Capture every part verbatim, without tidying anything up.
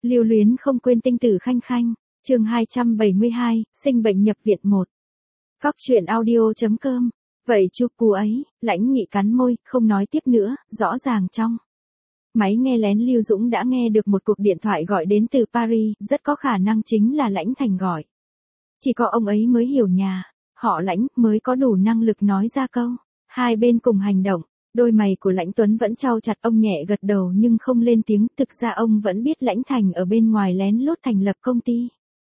Lưu luyến không quên tinh tử Khanh Khanh, chương hai trăm bảy mươi hai, sinh bệnh nhập viện một. Cóc truyện audio chấm com. Vậy chu cú ấy, Lãnh Nghị cắn môi, không nói tiếp nữa, rõ ràng trong máy nghe lén Lưu Dũng đã nghe được một cuộc điện thoại gọi đến từ Paris, rất có khả năng chính là Lãnh Thành gọi. Chỉ có ông ấy mới hiểu nhà, họ Lãnh mới có đủ năng lực nói ra câu. Hai bên cùng hành động, đôi mày của Lãnh Tuấn vẫn trao chặt, ông nhẹ gật đầu nhưng không lên tiếng, thực ra ông vẫn biết Lãnh Thành ở bên ngoài lén lút thành lập công ty.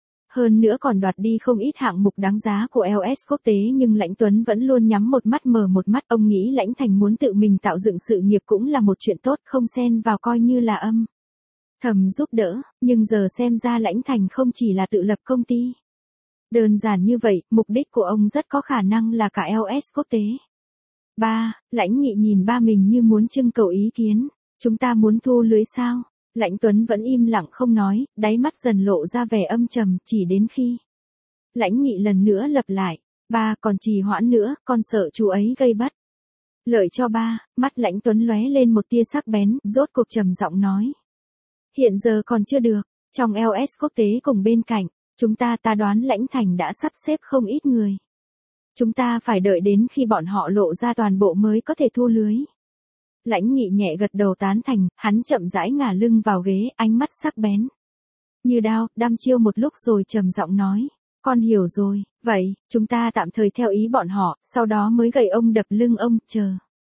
Hơn nữa còn đoạt đi không ít hạng mục đáng giá của lờ ét quốc tế, nhưng Lãnh Tuấn vẫn luôn nhắm một mắt mở một mắt, ông nghĩ Lãnh Thành muốn tự mình tạo dựng sự nghiệp cũng là một chuyện tốt, không xen vào coi như là âm thầm giúp đỡ, nhưng giờ xem ra Lãnh Thành không chỉ là tự lập công ty đơn giản như vậy, mục đích của ông rất có khả năng là cả lờ ét quốc tế. Ba, Lãnh Nghị nhìn ba mình như muốn trưng cầu ý kiến, chúng ta muốn thu lưới sao? Lãnh Tuấn vẫn im lặng không nói, đáy mắt dần lộ ra vẻ âm trầm, chỉ đến khi Lãnh Nghị lần nữa lặp lại, ba còn trì hoãn nữa, con sợ chú ấy gây bất lợi cho ba. Mắt Lãnh Tuấn lóe lên một tia sắc bén, rốt cuộc trầm giọng nói. Hiện giờ còn chưa được, trong lờ ét quốc tế cùng bên cạnh, chúng ta ta đoán Lãnh Thành đã sắp xếp không ít người. Chúng ta phải đợi đến khi bọn họ lộ ra toàn bộ mới có thể thu lưới. Lãnh Nghị nhẹ gật đầu tán thành, hắn chậm rãi ngả lưng vào ghế, ánh mắt sắc bén như đao, đăm chiêu một lúc rồi trầm giọng nói, con hiểu rồi, vậy, chúng ta tạm thời theo ý bọn họ, sau đó mới gậy ông đập lưng ông, chờ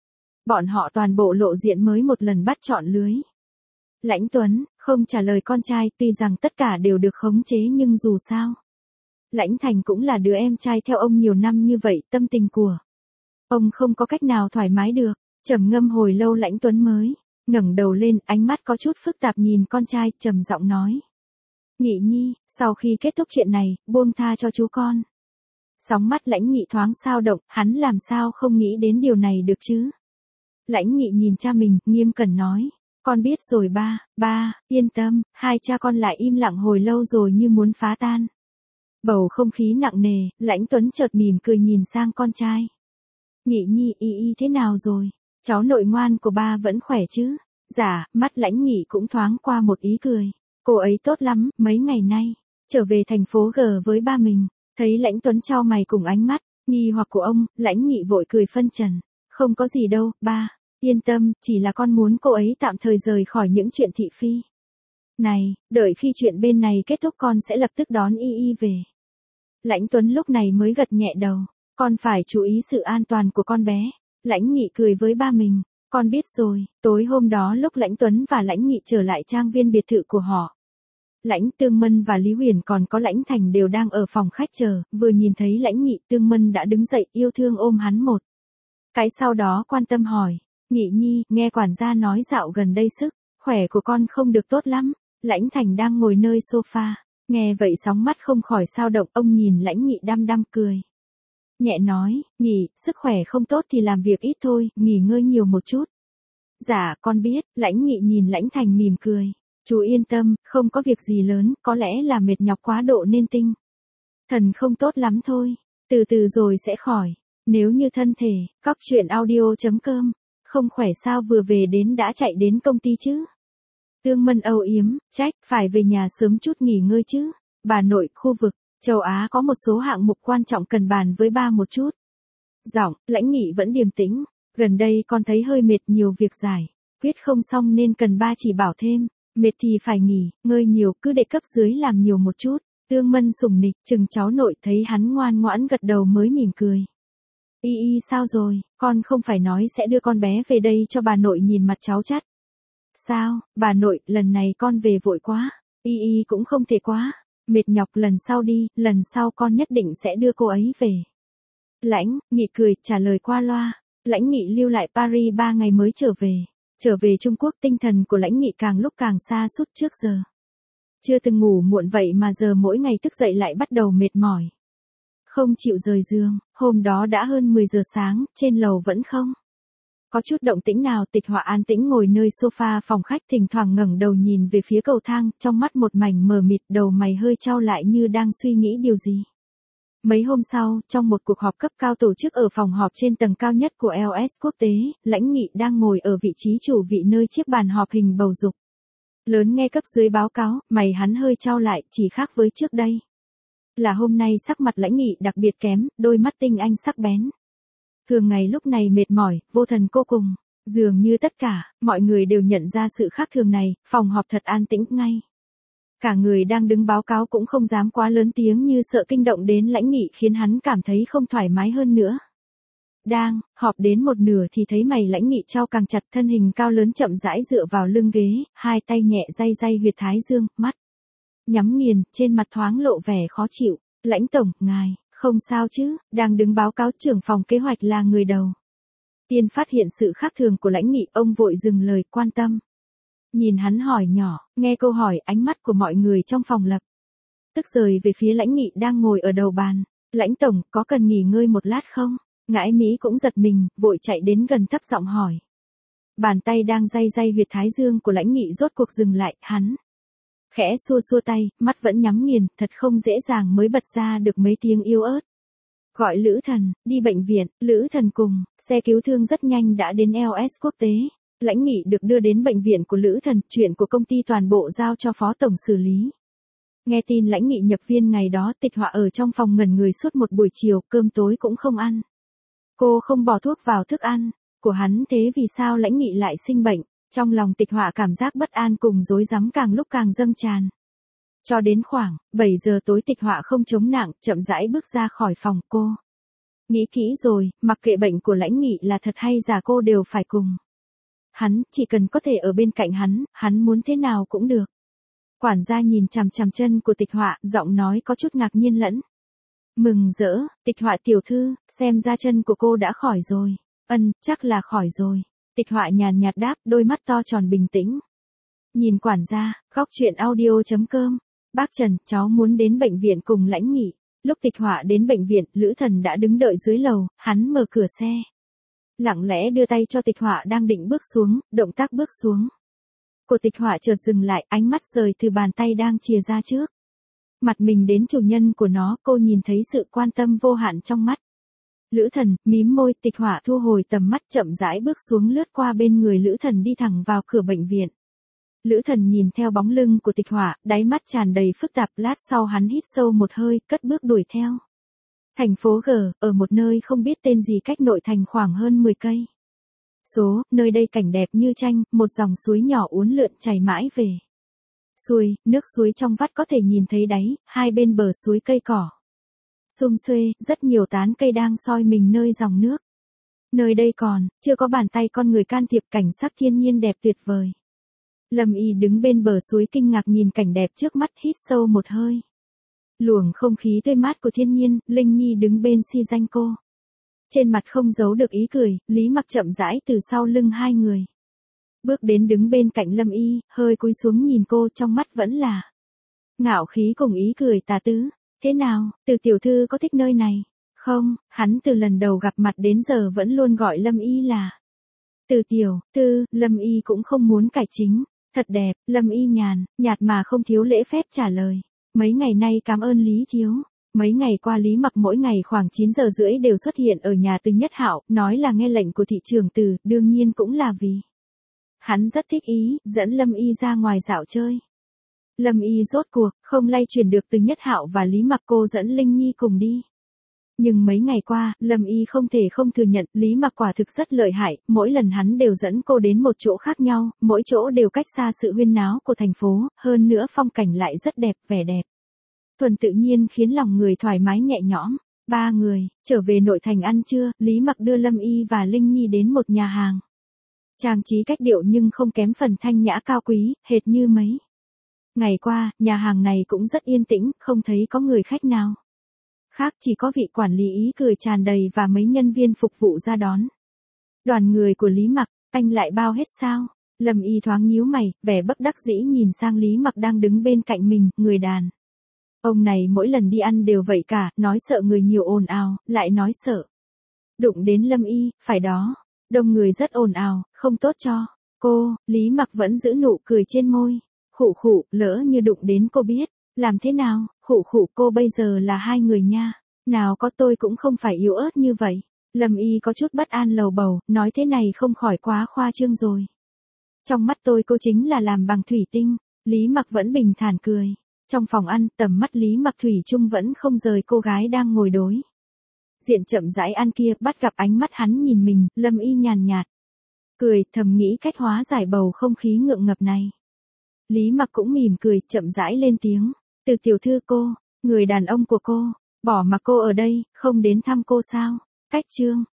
bọn họ toàn bộ lộ diện mới một lần bắt chọn lưới. Lãnh Tuấn không trả lời con trai, tuy rằng tất cả đều được khống chế nhưng dù sao Lãnh Thành cũng là đứa em trai theo ông nhiều năm như vậy, tâm tình của ông không có cách nào thoải mái được. Trầm ngâm hồi lâu Lãnh Tuấn mới ngẩng đầu lên, ánh mắt có chút phức tạp nhìn con trai, trầm giọng nói. Nghị nhi, sau khi kết thúc chuyện này, buông tha cho chú con. Sóng mắt Lãnh Nghị thoáng sao động, hắn làm sao không nghĩ đến điều này được chứ? Lãnh Nghị nhìn cha mình, nghiêm cẩn nói. Con biết rồi ba, ba, yên tâm. Hai cha con lại im lặng hồi lâu rồi như muốn phá tan bầu không khí nặng nề. Lãnh Tuấn chợt mỉm cười nhìn sang con trai. Nghị nhi, y y thế nào rồi? Cháu nội ngoan của ba vẫn khỏe chứ? Dạ, mắt Lãnh Nghị cũng thoáng qua một ý cười. Cô ấy tốt lắm, mấy ngày nay trở về thành phố G với ba mình. Thấy Lãnh Tuấn chau mày cùng ánh mắt nghi hoặc của ông, Lãnh Nghị vội cười phân trần. Không có gì đâu, ba. Yên tâm, chỉ là con muốn cô ấy tạm thời rời khỏi những chuyện thị phi này, đợi khi chuyện bên này kết thúc con sẽ lập tức đón y y về. Lãnh Tuấn lúc này mới gật nhẹ đầu. Con phải chú ý sự an toàn của con bé. Lãnh Nghị cười với ba mình. Con biết rồi. Tối hôm đó lúc Lãnh Tuấn và Lãnh Nghị trở lại trang viên biệt thự của họ, Lãnh Tương Mân và Lý Huyền còn có Lãnh Thành đều đang ở phòng khách chờ. Vừa nhìn thấy Lãnh Nghị, Tương Mân đã đứng dậy yêu thương ôm hắn một cái, sau đó quan tâm hỏi. Nghị nhi, nghe quản gia nói dạo gần đây sức khỏe của con không được tốt lắm. Lãnh Thành đang ngồi nơi sofa, nghe vậy sóng mắt không khỏi sao động. Ông nhìn Lãnh Nghị đăm đăm cười nhẹ nói, Nghị, sức khỏe không tốt thì làm việc ít thôi, nghỉ ngơi nhiều một chút. Dạ, con biết. Lãnh Nghị nhìn Lãnh Thành mỉm cười. Chú yên tâm, không có việc gì lớn, có lẽ là mệt nhọc quá độ nên tinh thần không tốt lắm thôi. Từ từ rồi sẽ khỏi. Nếu như thân thể, cóc truyện audio chấm com, không khỏe sao vừa về đến đã chạy đến công ty chứ? Tương Mân âu yếm, trách, phải về nhà sớm chút nghỉ ngơi chứ. Bà nội, khu vực châu Á có một số hạng mục quan trọng cần bàn với ba một chút. Giọng Lãnh Nghị vẫn điềm tĩnh. Gần đây con thấy hơi mệt, nhiều việc giải quyết không xong nên cần ba chỉ bảo thêm. Mệt thì phải nghỉ ngơi nhiều, cứ để cấp dưới làm nhiều một chút. Tương Mân sủng nịch chừng cháu nội, thấy hắn ngoan ngoãn gật đầu mới mỉm cười. Y y sao rồi, con không phải nói sẽ đưa con bé về đây cho bà nội nhìn mặt cháu chắt. Sao, bà nội, lần này con về vội quá. Y y cũng không thể quá mệt nhọc, lần sau đi, lần sau con nhất định sẽ đưa cô ấy về. Lãnh Nghị cười, trả lời qua loa. Lãnh Nghị lưu lại Paris ba ngày mới trở về. Trở về Trung Quốc, tinh thần của Lãnh Nghị càng lúc càng xa sút trước giờ. Chưa từng ngủ muộn vậy mà giờ mỗi ngày thức dậy lại bắt đầu mệt mỏi. Không chịu rời giường, hôm đó đã hơn mười giờ sáng, trên lầu vẫn không có chút động tĩnh nào. Tịch Họa an tĩnh ngồi nơi sofa phòng khách, thỉnh thoảng ngẩng đầu nhìn về phía cầu thang, trong mắt một mảnh mờ mịt, đầu mày hơi chau lại như đang suy nghĩ điều gì. Mấy hôm sau, trong một cuộc họp cấp cao tổ chức ở phòng họp trên tầng cao nhất của lờ ét quốc tế, Lãnh Nghị đang ngồi ở vị trí chủ vị nơi chiếc bàn họp hình bầu dục Lớn nghe cấp dưới báo cáo, mày hắn hơi chau lại, chỉ khác với trước đây. Là hôm nay sắc mặt Lãnh Nghị đặc biệt kém, đôi mắt tinh anh sắc bén. Thường ngày lúc này mệt mỏi, vô thần cô cùng. Dường như tất cả, mọi người đều nhận ra sự khác thường này, phòng họp thật an tĩnh ngay. Cả người đang đứng báo cáo cũng không dám quá lớn tiếng như sợ kinh động đến Lãnh Nghị khiến hắn cảm thấy không thoải mái hơn nữa. Đang, họp đến một nửa thì thấy mày Lãnh Nghị chau càng chặt, thân hình cao lớn chậm rãi dựa vào lưng ghế, hai tay nhẹ day day huyệt thái dương, mắt nhắm nghiền, trên mặt thoáng lộ vẻ khó chịu. Lãnh tổng, ngài, không sao chứ? Đang đứng báo cáo trưởng phòng kế hoạch là người đầu. Tiên phát hiện sự khác thường của Lãnh Nghị, ông vội dừng lời quan tâm. Nhìn hắn hỏi nhỏ, nghe câu hỏi ánh mắt của mọi người trong phòng lập tức rời về phía Lãnh Nghị đang ngồi ở đầu bàn. Lãnh tổng, có cần nghỉ ngơi một lát không? Ngãi Mỹ cũng giật mình, vội chạy đến gần thấp giọng hỏi. Bàn tay đang day day huyệt thái dương của Lãnh Nghị rốt cuộc dừng lại, hắn khẽ xua xua tay, mắt vẫn nhắm nghiền, thật không dễ dàng mới bật ra được mấy tiếng yếu ớt. Gọi Lữ Thần, đi bệnh viện. Lữ Thần cùng, xe cứu thương rất nhanh đã đến lờ ét quốc tế. Lãnh Nghị được đưa đến bệnh viện của Lữ Thần, chuyện của công ty toàn bộ giao cho phó tổng xử lý. Nghe tin Lãnh Nghị nhập viên ngày đó, Tịch Họa ở trong phòng ngẩn người suốt một buổi chiều, cơm tối cũng không ăn. Cô không bỏ thuốc vào thức ăn của hắn, thế vì sao Lãnh Nghị lại sinh bệnh? Trong lòng Tịch Họa cảm giác bất an cùng rối rắm càng lúc càng dâng tràn. Cho đến khoảng bảy giờ tối Tịch Họa không chống nặng, chậm rãi bước ra khỏi phòng. Cô nghĩ kỹ rồi, mặc kệ bệnh của Lãnh Nghị là thật hay giả cô đều phải cùng hắn, chỉ cần có thể ở bên cạnh hắn, hắn muốn thế nào cũng được. Quản gia nhìn chằm chằm chân của Tịch Họa, giọng nói có chút ngạc nhiên lẫn mừng rỡ. Tịch Họa tiểu thư, xem ra chân của cô đã khỏi rồi. Ân, chắc là khỏi rồi. Tịch Họa nhàn nhạt đáp, đôi mắt to tròn bình tĩnh. Nhìn quản gia, góc chuyện audio chấm com. Bác Trần, cháu muốn đến bệnh viện cùng Lãnh Nghị. Lúc Tịch Họa đến bệnh viện, Lữ Thần đã đứng đợi dưới lầu, hắn mở cửa xe. Lặng lẽ đưa tay cho Tịch Họa đang định bước xuống, động tác bước xuống. Của Tịch Họa chợt dừng lại, ánh mắt rời từ bàn tay đang chìa ra trước mặt mình đến chủ nhân của nó, cô nhìn thấy sự quan tâm vô hạn trong mắt. Lữ Thần, mím môi, Tịch Họa thu hồi tầm mắt chậm rãi bước xuống lướt qua bên người Lữ Thần đi thẳng vào cửa bệnh viện. Lữ Thần nhìn theo bóng lưng của Tịch Họa, đáy mắt tràn đầy phức tạp, lát sau hắn hít sâu một hơi, cất bước đuổi theo. Thành phố G, ở một nơi không biết tên gì cách nội thành khoảng hơn mười cây số, nơi đây cảnh đẹp như tranh, một dòng suối nhỏ uốn lượn chảy mãi về xuôi, nước suối trong vắt có thể nhìn thấy đáy, hai bên bờ suối cây cỏ sum xuê, rất nhiều tán cây đang soi mình nơi dòng nước. Nơi đây còn chưa có bàn tay con người can thiệp, cảnh sắc thiên nhiên đẹp tuyệt vời. Lâm Y đứng bên bờ suối kinh ngạc nhìn cảnh đẹp trước mắt, hít sâu một hơi. Luồng không khí tươi mát của thiên nhiên, Linh Nhi đứng bên si danh cô. Trên mặt không giấu được ý cười, Lý Mặc chậm rãi từ sau lưng hai người. Bước đến đứng bên cạnh Lâm Y, hơi cúi xuống nhìn cô, trong mắt vẫn là ngạo khí cùng ý cười tà tứ. Thế nào, Từ tiểu thư có thích nơi này? Không, hắn từ lần đầu gặp mặt đến giờ vẫn luôn gọi Lâm Y là Từ tiểu thư. Lâm Y cũng không muốn cải chính. Thật đẹp. Lâm Y nhàn, nhạt mà không thiếu lễ phép trả lời. Mấy ngày nay cảm ơn Lý thiếu. Mấy ngày qua Lý Mặc mỗi ngày khoảng chín giờ rưỡi đều xuất hiện ở nhà Từ Nhất Hạo, nói là nghe lệnh của thị trưởng Từ, đương nhiên cũng là vì hắn rất thích ý, dẫn Lâm Y ra ngoài dạo chơi. Lâm Y rốt cuộc, không lay chuyển được Từ Nhất Hạo và Lý Mặc, cô dẫn Linh Nhi cùng đi. Nhưng mấy ngày qua, Lâm Y không thể không thừa nhận, Lý Mặc quả thực rất lợi hại, mỗi lần hắn đều dẫn cô đến một chỗ khác nhau, mỗi chỗ đều cách xa sự huyên náo của thành phố, hơn nữa phong cảnh lại rất đẹp, vẻ đẹp thuần tự nhiên khiến lòng người thoải mái nhẹ nhõm. Ba người trở về nội thành ăn trưa, Lý Mặc đưa Lâm Y và Linh Nhi đến một nhà hàng. Trang trí cách điệu nhưng không kém phần thanh nhã cao quý, hệt như mấy ngày qua, nhà hàng này cũng rất yên tĩnh, không thấy có người khách nào khác, chỉ có vị quản lý ý cười tràn đầy và mấy nhân viên phục vụ ra đón. Đoàn người của Lý Mặc, anh lại bao hết sao? Lâm Y thoáng nhíu mày, vẻ bất đắc dĩ nhìn sang Lý Mặc đang đứng bên cạnh mình, người đàn ông này mỗi lần đi ăn đều vậy cả, nói sợ người nhiều ồn ào, lại nói sợ đụng đến Lâm Y, phải đó, đông người rất ồn ào, không tốt cho cô. Lý Mặc vẫn giữ nụ cười trên môi. Khụ khụ, lỡ như đụng đến cô biết làm thế nào? Khụ khụ, cô bây giờ là hai người nha. Nào có, tôi cũng không phải yếu ớt như vậy. Lâm Y có chút bất an lầu bầu, nói thế này không khỏi quá khoa trương rồi. Trong mắt tôi cô chính là làm bằng thủy tinh. Lý Mặc vẫn bình thản cười. Trong phòng ăn, tầm mắt Lý Mặc thủy chung vẫn không rời cô gái đang ngồi đối diện chậm rãi ăn kia, bắt gặp ánh mắt hắn nhìn mình, Lâm Y nhàn nhạt cười, thầm nghĩ cách hóa giải bầu không khí ngượng ngập này. Lý Mặc cũng mỉm cười, chậm rãi lên tiếng, Từ tiểu thư cô, người đàn ông của cô, bỏ mặc cô ở đây, không đến thăm cô sao? Cách chương